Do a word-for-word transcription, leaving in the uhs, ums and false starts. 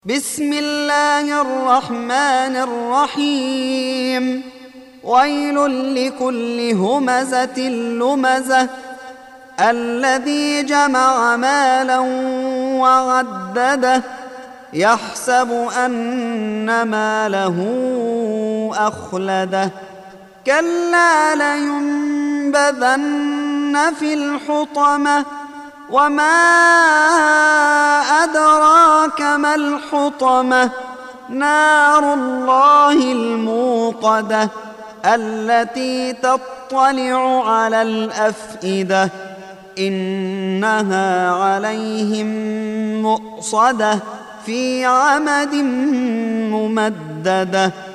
بسم الله الرحمن الرحيم ويل لكل همزة لمزة الذي جمع مالا وعدده يحسب أن ماله أخلده كلا لينبذن في الحطمة وما أدراك ما الحطمة نار الله الموقدة التي تطلع على الأفئدة إنها عليهم مؤصدة في عمد ممددة.